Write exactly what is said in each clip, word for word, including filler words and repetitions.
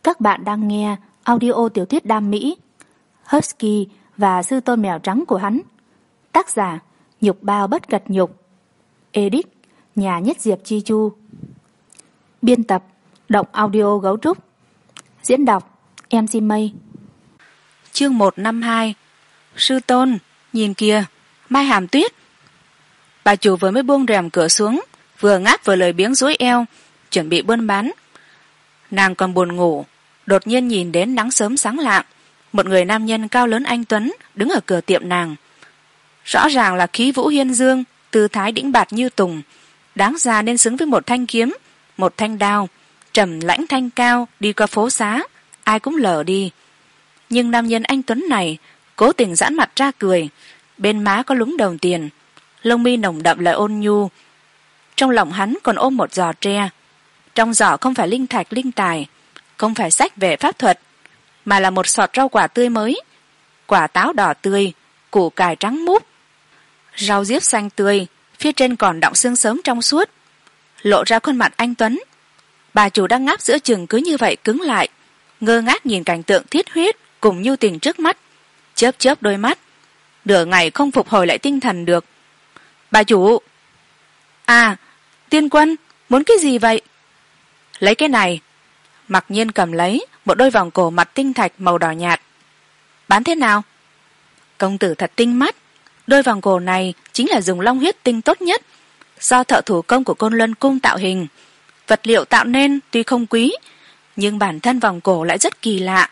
Các bạn đang nghe audio tiểu thuyết đam mỹ Husky và sư tôn mèo trắng của hắn. Tác giả Nhục Bao Bất Cật Nhục. Edit Nhà Nhất Diệp Chi Chu. Biên tập Động Audio Gấu Trúc. Diễn đọc em xê Mây. Chương một năm hai. Sư tôn, nhìn kìa, Mai Hàm Tuyết. Bà chủ vừa mới buông rèm cửa xuống, vừa ngáp vừa lười biếng duỗi eo, chuẩn bị buôn bán. Nàng còn buồn ngủ, đột nhiên nhìn đến nắng sớm sáng lạng, một người nam nhân cao lớn anh tuấn đứng ở cửa tiệm nàng. Rõ ràng là khí vũ hiên dương, tư thái đĩnh bạt như tùng, đáng ra nên xứng với một thanh kiếm, một thanh đao, trầm lãnh thanh cao đi qua phố xá, ai cũng lờ đi. Nhưng nam nhân anh tuấn này cố tình giãn mặt ra cười, bên má có lúng đồng tiền, lông mi nồng đậm lại ôn nhu. Trong lòng hắn còn ôm một giỏ tre, trong giỏ không phải linh thạch linh tài, không phải sách về pháp thuật, mà là một sọt rau quả tươi mới, quả táo đỏ tươi, củ cải trắng múp, rau diếp xanh tươi, phía trên còn đọng xương sớm trong suốt, lộ ra khuôn mặt anh tuấn. Bà chủ đang ngáp giữa chừng cứ như vậy cứng lại, ngơ ngác nhìn cảnh tượng thiết huyết cùng nhu tình trước mắt, chớp chớp đôi mắt, nửa ngày không phục hồi lại tinh thần được. Bà chủ! À, Tiên Quân, muốn cái gì vậy? Lấy cái này. Mặc nhiên cầm lấy một đôi vòng cổ mặt tinh thạch màu đỏ nhạt. Bán thế nào? Công tử thật tinh mắt, đôi vòng cổ này chính là dùng long huyết tinh tốt nhất, do thợ thủ công của Côn Luân cung tạo hình. Vật liệu tạo nên tuy không quý, nhưng bản thân vòng cổ lại rất kỳ lạ.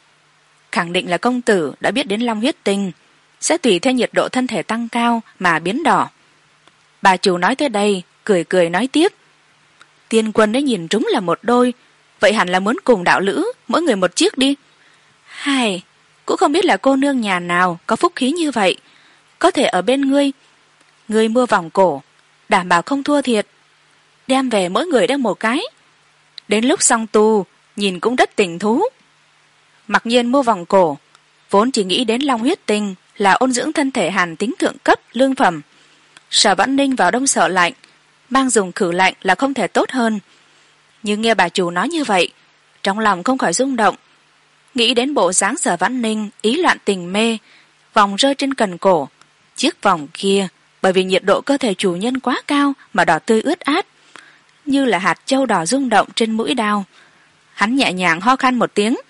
Khẳng định là công tử đã biết đến long huyết tinh, sẽ tùy theo nhiệt độ thân thể tăng cao mà biến đỏ. Bà chủ nói tới đây, cười cười nói tiếp. Tiên Quân đấy nhìn trúng là một đôi, vậy hẳn là muốn cùng đạo lữ mỗi người một chiếc đi. Hai, cũng không biết là cô nương nhà nào có phúc khí như vậy, có thể ở bên ngươi. Ngươi mua vòng cổ, đảm bảo không thua thiệt, đem về mỗi người đem một cái, đến lúc xong tu nhìn cũng rất tình thú. Mặc nhiên mua vòng cổ vốn chỉ nghĩ đến long huyết tinh là ôn dưỡng thân thể hàn tính thượng cấp lương phẩm. Sở Vãn Ninh vào đông sợ lạnh, mang dùng khử lạnh là không thể tốt hơn. Nhưng nghe bà chủ nói như vậy, trong lòng không khỏi rung động, nghĩ đến bộ dáng Sở Vãn Ninh ý loạn tình mê, vòng rơi trên cần cổ, chiếc vòng kia bởi vì nhiệt độ cơ thể chủ nhân quá cao mà đỏ tươi ướt át, như là hạt châu đỏ rung động trên mũi đao. Hắn nhẹ nhàng ho khan một tiếng.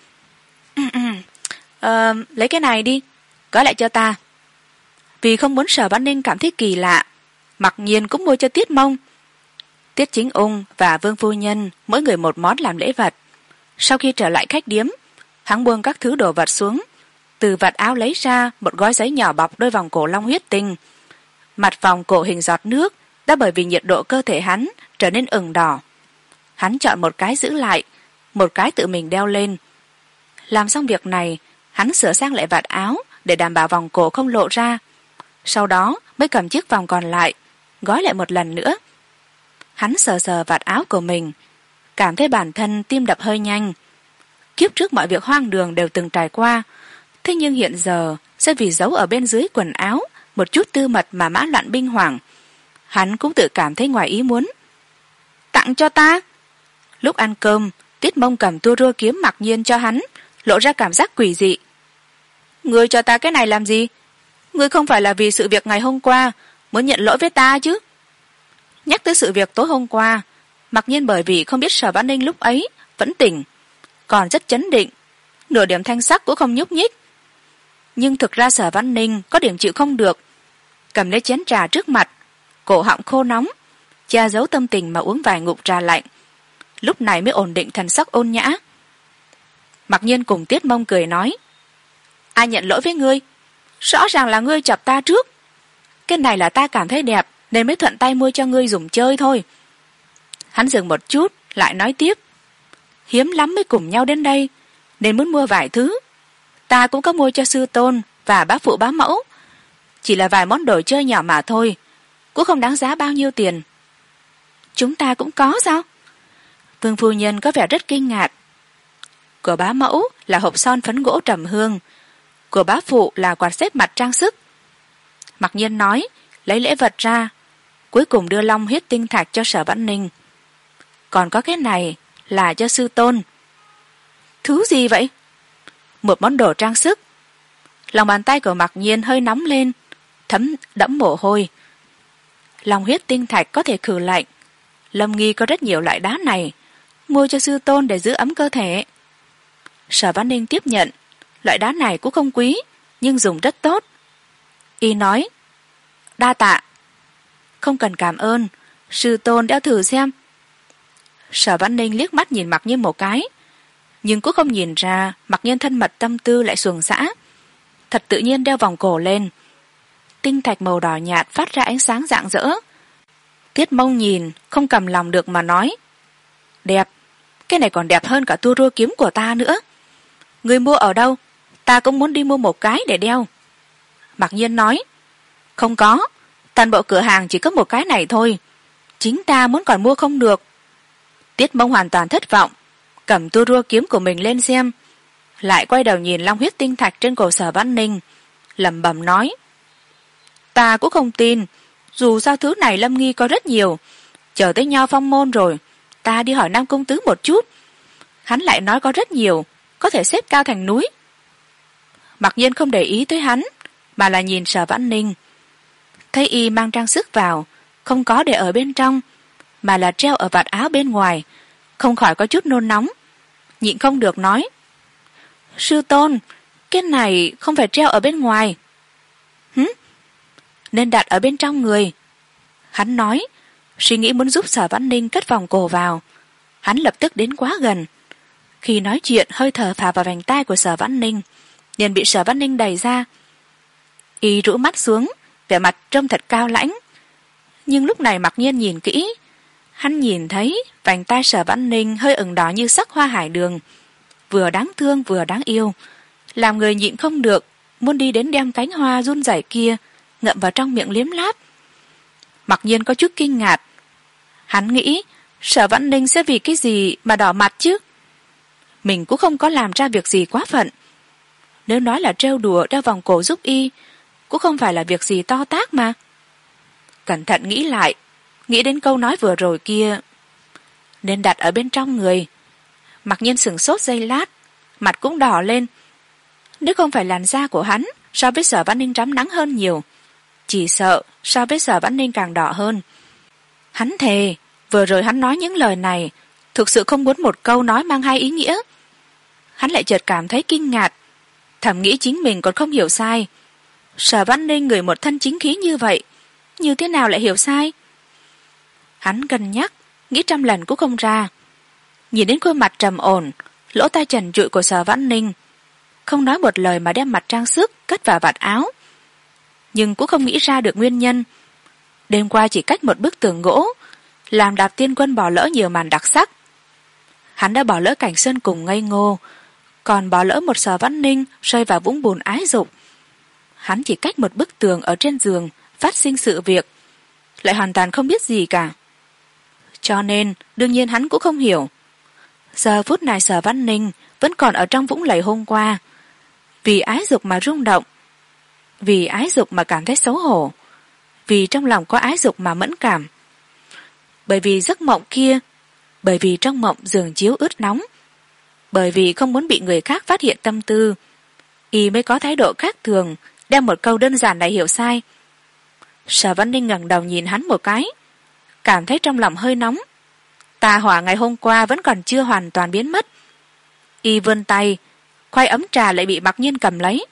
ờ, lấy cái này đi, gói lại cho ta. Vì không muốn Sở Vãn Ninh cảm thấy kỳ lạ, Mặc nhiên cũng mua cho Tiết Mông. Tiết Chính Ung và Vương phu nhân mỗi người một món làm lễ vật. Sau khi trở lại khách điếm, hắn buông các thứ đồ vật xuống, từ vạt áo lấy ra một gói giấy nhỏ bọc đôi vòng cổ long huyết tinh. Mặt vòng cổ hình giọt nước đã bởi vì nhiệt độ cơ thể hắn trở nên ửng đỏ. Hắn chọn một cái giữ lại, một cái tự mình đeo lên. Làm xong việc này, hắn sửa sang lại vạt áo để đảm bảo vòng cổ không lộ ra, sau đó mới cầm chiếc vòng còn lại gói lại một lần nữa. Hắn sờ sờ vạt áo của mình, cảm thấy bản thân tim đập hơi nhanh. Kiếp trước mọi việc hoang đường đều từng trải qua, thế nhưng hiện giờ sẽ vì giấu ở bên dưới quần áo một chút tư mật mà mã loạn binh hoảng. Hắn cũng tự cảm thấy ngoài ý muốn. Tặng cho ta. Lúc ăn cơm, Tiết Mông cầm tua rua kiếm Mặc nhiên cho hắn, lộ ra cảm giác quỷ dị. Ngươi cho ta cái này làm gì? Ngươi không phải là vì sự việc ngày hôm qua muốn nhận lỗi với ta chứ? Nhắc tới sự việc tối hôm qua, Mặc nhiên bởi vì không biết Sở Vãn Ninh lúc ấy vẫn tỉnh, còn rất chấn định, nửa điểm thanh sắc cũng không nhúc nhích. Nhưng thực ra Sở Vãn Ninh có điểm chịu không được, cầm lấy chén trà trước mặt, cổ họng khô nóng, che giấu tâm tình mà uống vài ngụm trà lạnh, lúc này mới ổn định thần sắc ôn nhã. Mặc nhiên cùng Tiết Mông cười nói. Ai nhận lỗi với ngươi? Rõ ràng là ngươi chọc ta trước. Cái này là ta cảm thấy đẹp nên mới thuận tay mua cho ngươi dùng chơi thôi. Hắn dừng một chút lại nói tiếp. Hiếm lắm mới cùng nhau đến đây nên muốn mua vài thứ. Ta cũng có mua cho sư tôn và bá phụ bá mẫu, chỉ là vài món đồ chơi nhỏ mà thôi, cũng không đáng giá bao nhiêu tiền. Chúng ta cũng có sao? Vương phu nhân có vẻ rất kinh ngạc. Của bá mẫu là hộp son phấn gỗ trầm hương, của bá phụ là quạt xếp mặt trang sức. Mặc nhiên nói, lấy lễ vật ra, cuối cùng đưa long huyết tinh thạch cho Sở Vãn Ninh. Còn có cái này là cho sư tôn. Thứ gì vậy? Một món đồ trang sức. Lòng bàn tay của Mặc Nhiên hơi nóng lên, thấm đẫm mồ hôi. Long huyết tinh thạch có thể khử lạnh. Lâm Nghi có rất nhiều loại đá này, mua cho sư tôn để giữ ấm cơ thể. Sở Văn Ninh tiếp nhận. Loại đá này cũng không quý, nhưng dùng rất tốt. Y nói, đa tạ. Không cần cảm ơn, sư tôn đeo thử xem. Sở Văn Ninh liếc mắt nhìn Mặc Nhiên một cái, nhưng cũng không nhìn ra Mặc Nhiên thân mật tâm tư lại xuồng xã. Thật tự nhiên đeo vòng cổ lên. Tinh thạch màu đỏ nhạt phát ra ánh sáng rạng rỡ. Tiết Mông nhìn không cầm lòng được mà nói, đẹp, cái này còn đẹp hơn cả tua rua kiếm của ta nữa. Người mua ở đâu? Ta cũng muốn đi mua một cái để đeo. Mặc Nhiên nói, không có, toàn bộ cửa hàng chỉ có một cái này thôi, chính ta muốn còn mua không được. Tiết Mông hoàn toàn thất vọng, cầm tua rua kiếm của mình lên xem, lại quay đầu nhìn long huyết tinh thạch trên cổ Sở Văn Ninh, lẩm bẩm nói, ta cũng không tin, dù sao thứ này Lâm Nghi có rất nhiều, chờ tới Nho Phong môn rồi ta đi hỏi Nam công tứ một chút, hắn lại nói có rất nhiều, có thể xếp cao thành núi. Mặc Nhiên không để ý tới hắn, mà là nhìn Sở Văn Ninh. Thấy y mang trang sức vào, không có để ở bên trong, mà là treo ở vạt áo bên ngoài, không khỏi có chút nôn nóng, nhịn không được nói, sư tôn, cái này không phải treo ở bên ngoài. Hứ? Nên đặt ở bên trong người. Hắn nói, suy nghĩ muốn giúp Sở Văn Ninh cất vòng cổ vào. Hắn lập tức đến quá gần. Khi nói chuyện hơi thở phả vào vành tai của Sở Văn Ninh, liền bị Sở Văn Ninh đẩy ra. Y rũ mắt xuống, vẻ mặt trông thật cao lãnh. Nhưng lúc này Mặc Nhiên nhìn kỹ, hắn nhìn thấy vành tai Sở Văn Ninh hơi ửng đỏ như sắc hoa hải đường, vừa đáng thương vừa đáng yêu, làm người nhịn không được muốn đi đến đem cánh hoa run rẩy kia ngậm vào trong miệng liếm láp. Mặc Nhiên có chút kinh ngạc, hắn nghĩ Sở Văn Ninh sẽ vì cái gì mà đỏ mặt chứ? Mình cũng không có làm ra việc gì quá phận, nếu nói là trêu đùa đeo vòng cổ giúp y cũng không phải là việc gì to tát mà. Cẩn thận nghĩ lại, nghĩ đến câu nói vừa rồi kia, nên đặt ở bên trong người. Mặc Nhiên sửng sốt giây lát, mặt cũng đỏ lên. Nếu không phải làn da của hắn so với Sở Văn Ninh rám nắng hơn nhiều, chỉ sợ so với Sở Văn Ninh càng đỏ hơn. Hắn thề vừa rồi hắn nói những lời này thực sự không muốn một câu nói mang hai ý nghĩa. Hắn lại chợt cảm thấy kinh ngạc, thầm nghĩ chính mình còn không hiểu sai. Sở Văn Ninh người một thân chính khí như vậy, như thế nào lại hiểu sai? Hắn cân nhắc, nghĩ trăm lần cũng không ra. Nhìn đến khuôn mặt trầm ổn, lỗ tai trần trụi của Sở Văn Ninh, không nói một lời mà đem mặt trang sức cất vào vạt áo, nhưng cũng không nghĩ ra được nguyên nhân. Đêm qua chỉ cách một bức tường gỗ, làm Đạp Tiên Quân bỏ lỡ nhiều màn đặc sắc. Hắn đã bỏ lỡ cảnh sơn cùng ngây ngô, còn bỏ lỡ một Sở Văn Ninh rơi vào vũng bùn ái dục. Hắn chỉ cách một bức tường ở trên giường phát sinh sự việc, lại hoàn toàn không biết gì cả. Cho nên đương nhiên hắn cũng không hiểu. Giờ phút này Sở Văn Ninh vẫn còn ở trong vũng lầy hôm qua, vì ái dục mà rung động, vì ái dục mà cảm thấy xấu hổ, vì trong lòng có ái dục mà mẫn cảm, bởi vì giấc mộng kia, bởi vì trong mộng giường chiếu ướt nóng, bởi vì không muốn bị người khác phát hiện tâm tư, y mới có thái độ khác thường, đem một câu đơn giản này hiểu sai. Sở Văn Ninh ngẩng đầu nhìn hắn một cái, cảm thấy trong lòng hơi nóng. Tà hỏa ngày hôm qua vẫn còn chưa hoàn toàn biến mất. Y vươn tay, khoai ấm trà lại bị Mặc Nhiên cầm lấy.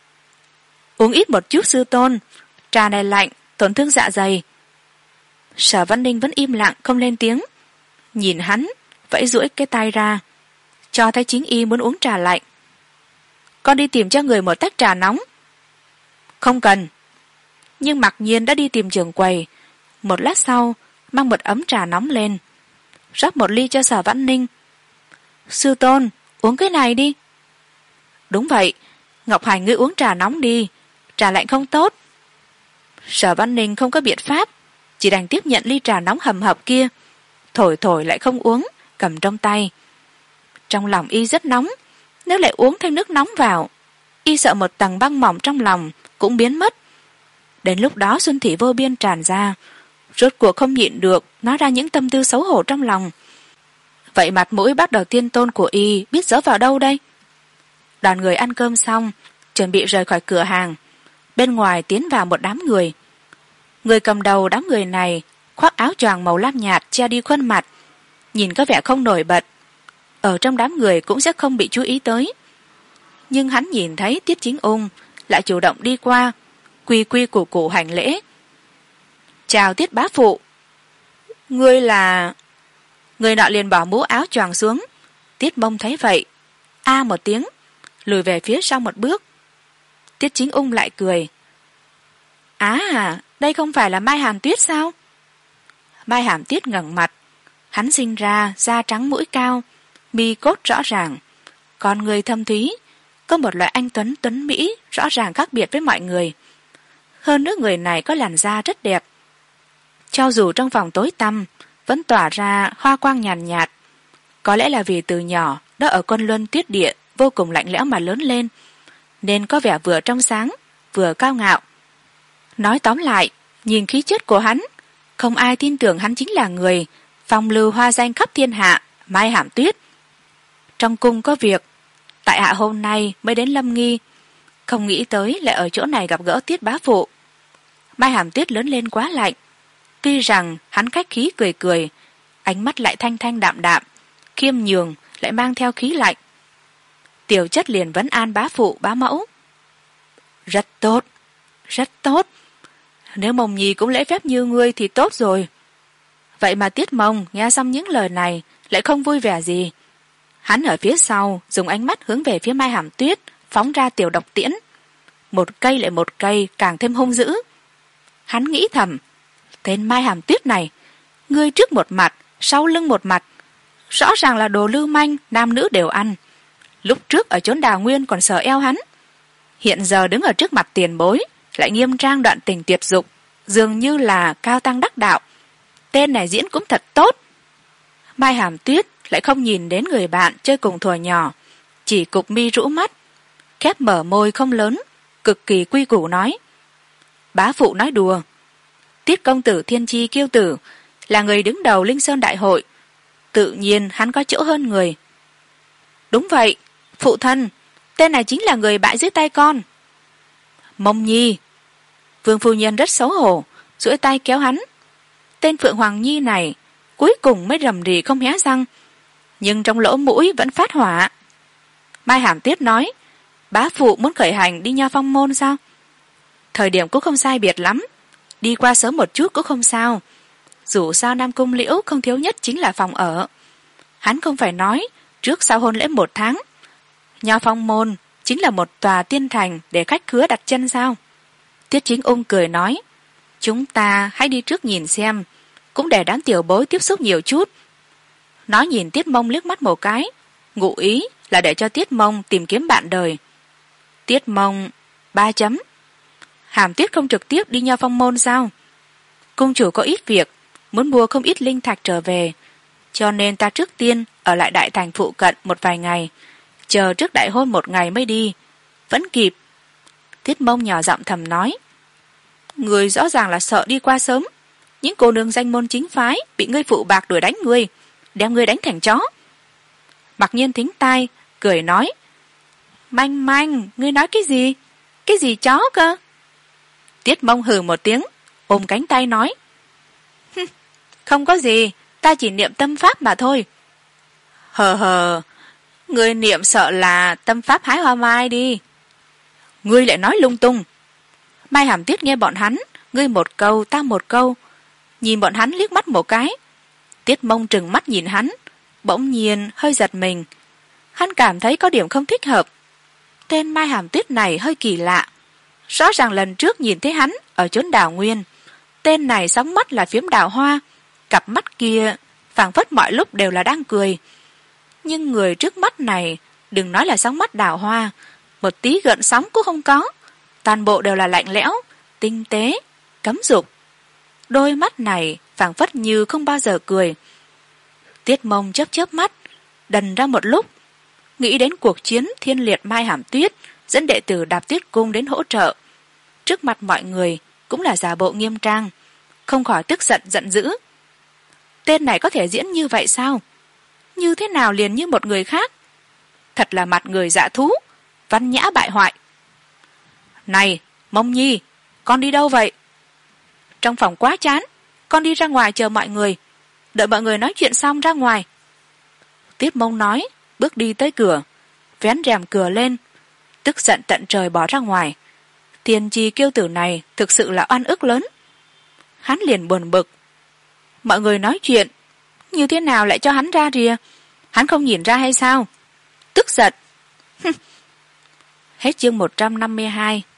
Uống ít một chút sư tôn, trà này lạnh, tổn thương dạ dày. Sở Văn Ninh vẫn im lặng không lên tiếng, nhìn hắn vẫy duỗi cái tay ra, cho thấy chính y muốn uống trà lạnh. Con đi tìm cho người một tách trà nóng. Không cần. Nhưng Mặc Nhiên đã đi tìm trưởng quầy, một lát sau mang một ấm trà nóng lên, rót một ly cho Sở Văn Ninh. Sư tôn, uống cái này đi. Đúng vậy, Ngọc Hành ngươi uống trà nóng đi, trà lạnh không tốt. Sở Văn Ninh không có biện pháp, chỉ đành tiếp nhận ly trà nóng hầm hập kia, thổi thổi lại không uống, cầm trong tay. Trong lòng y rất nóng, nếu lại uống thêm nước nóng vào, y sợ một tầng băng mỏng trong lòng cũng biến mất. Đến lúc đó xuân thị vô biên tràn ra, rốt cuộc không nhịn được nói ra những tâm tư xấu hổ trong lòng. vậy mặt mũi bắt đầu tiên tôn của y biết giấu vào đâu đây? Đoàn người ăn cơm xong chuẩn bị rời khỏi cửa hàng. Bên ngoài tiến vào một đám người. Người cầm đầu đám người này khoác áo choàng màu lam nhạt che đi khuôn mặt, nhìn có vẻ không nổi bật, ở trong đám người cũng sẽ không bị chú ý tới. Nhưng hắn nhìn thấy Tiết Chính Ung lại chủ động đi qua, quy quy củ củ hành lễ. Chào Tiết bá phụ. Ngươi là... Người nọ liền bỏ mũ áo choàng xuống. Tiết Mông thấy vậy, a một tiếng, lùi về phía sau một bước. Tiết Chính Ung lại cười. À, đây không phải là Mai Hàm Tuyết sao? Mai Hàm Tuyết ngẩng mặt. Hắn sinh ra da trắng mũi cao, mi cốt rõ ràng, con người thâm thúy, có một loại anh tuấn tuấn mỹ rõ ràng khác biệt với mọi người. Hơn nữa người này có làn da rất đẹp, cho dù trong phòng tối tăm vẫn tỏa ra hoa quang nhàn nhạt, nhạt. Có lẽ là vì từ nhỏ đã ở Côn Luân Tuyết Địa vô cùng lạnh lẽo mà lớn lên, nên có vẻ vừa trong sáng vừa cao ngạo. Nói tóm lại, nhìn khí chất của hắn, không ai tin tưởng hắn chính là người phong lưu hoa danh khắp thiên hạ, Mai Hàm Tuyết. Trong cung có việc, tại hạ hôm nay mới đến Lâm Nghi, không nghĩ tới lại ở chỗ này gặp gỡ Tiết bá phụ. Mai Hàm Tuyết lớn lên quá lạnh, tuy rằng hắn khách khí cười cười, ánh mắt lại thanh thanh đạm đạm, khiêm nhường lại mang theo khí lạnh. Tiểu chất liền vấn an bá phụ bá mẫu. Rất tốt, rất tốt. Nếu Mông Nhi cũng lễ phép như ngươi thì tốt rồi. Vậy mà Tiết Mông nghe xong những lời này lại không vui vẻ gì. Hắn ở phía sau dùng ánh mắt hướng về phía Mai Hàm Tuyết, phóng ra tiểu độc tiễn. Một cây lại một cây, càng thêm hung dữ. Hắn nghĩ thầm, tên Mai Hàm Tuyết này, ngươi trước một mặt, sau lưng một mặt, rõ ràng là đồ lưu manh, nam nữ đều ăn. Lúc trước ở chốn Đào Nguyên còn sờ eo hắn, hiện giờ đứng ở trước mặt tiền bối lại nghiêm trang đoạn tình tuyệt dục, dường như là cao tăng đắc đạo. Tên này diễn cũng thật tốt. Mai Hàm Tuyết lại không nhìn đến người bạn chơi cùng thuở nhỏ, chỉ cục mi rũ mắt, khép mở môi không lớn, cực kỳ quy củ nói. Bá phụ nói đùa. Tiết công tử thiên chi kiêu tử là người đứng đầu Linh Sơn Đại hội, tự nhiên hắn có chỗ hơn người. Đúng vậy, phụ thân, tên này chính là người bại dưới tay con. Mông Nhi. Vương phu nhân rất xấu hổ, duỗi tay kéo hắn. Tên Phượng Hoàng Nhi này cuối cùng mới rầm rì không hé răng, nhưng trong lỗ mũi vẫn phát hỏa. Mai Hàm Tuyết nói, bá phụ muốn khởi hành đi Nho Phong môn sao? Thời điểm cũng không sai biệt lắm, đi qua sớm một chút cũng không sao. Dù sao Nam Cung Liễu không thiếu nhất chính là phòng ở. Hắn không phải nói trước sau hôn lễ một tháng, Nho Phong môn chính là một tòa tiên thành để khách khứa đặt chân sao? Tiết Chính Ung cười nói, chúng ta hãy đi trước nhìn xem, cũng để đám tiểu bối tiếp xúc nhiều chút. Nói nhìn Tiết Mông liếc mắt một cái, ngụ ý là để cho Tiết Mông tìm kiếm bạn đời. Tiết Mông ba chấm. Hàm Tuyết không trực tiếp đi Nho Phong môn sao? Cung chủ có ít việc, muốn mua không ít linh thạch trở về, cho nên ta trước tiên ở lại đại thành phụ cận một vài ngày, chờ trước đại hôn một ngày mới đi, vẫn kịp. Tiết Mông nhỏ giọng thầm nói, người rõ ràng là sợ đi qua sớm, những cô nương danh môn chính phái bị ngươi phụ bạc đuổi đánh ngươi, đem ngươi đánh thành chó. Mặc Nhiên thính tai cười nói, manh manh, ngươi nói cái gì? Cái gì chó cơ? Tiết Mông hừ một tiếng, ôm cánh tay nói, không có gì, ta chỉ niệm tâm pháp mà thôi. Hờ hờ, ngươi niệm sợ là tâm pháp hái hoa mai đi. Ngươi lại nói lung tung. Mai Hàm Tuyết nghe bọn hắn ngươi một câu ta một câu, nhìn bọn hắn liếc mắt một cái. Tiết Mông trừng mắt nhìn hắn, bỗng nhiên hơi giật mình. Hắn cảm thấy có điểm không thích hợp. Tên Mai Hàm Tuyết này hơi kỳ lạ, rõ ràng lần trước nhìn thấy hắn ở chốn Đào Nguyên, tên này sóng mắt là phiếm đào hoa, cặp mắt kia phảng phất mọi lúc đều là đang cười. Nhưng người trước mắt này, đừng nói là sóng mắt đào hoa, một tí gợn sóng cũng không có, toàn bộ đều là lạnh lẽo, tinh tế, cấm dục. Đôi mắt này phảng phất như không bao giờ cười. Tiết Mông chớp chớp mắt, đần ra một lúc, nghĩ đến cuộc chiến thiên liệt Mai Hàm Tuyết dẫn đệ tử Đạp Tuyết Cung đến hỗ trợ, trước mặt mọi người cũng là giả bộ nghiêm trang, không khỏi tức giận giận dữ. Tên này có thể diễn như vậy sao? như thế nào liền như một người khác, thật là mặt người dạ thú, văn nhã bại hoại. Này Mông Nhi, con đi đâu vậy? Trong phòng quá chán, con đi ra ngoài chờ mọi người, đợi mọi người nói chuyện xong ra ngoài. Tiết Mông nói, bước đi tới cửa, vén rèm cửa lên, tức giận tận trời bỏ ra ngoài. Tiền trì kiêu tử này thực sự là oan ức lớn. Hắn liền buồn bực, mọi người nói chuyện, như thế nào lại cho hắn ra rìa, hắn không nhìn ra hay sao? Tức giận. Hết chương một trăm năm mươi hai.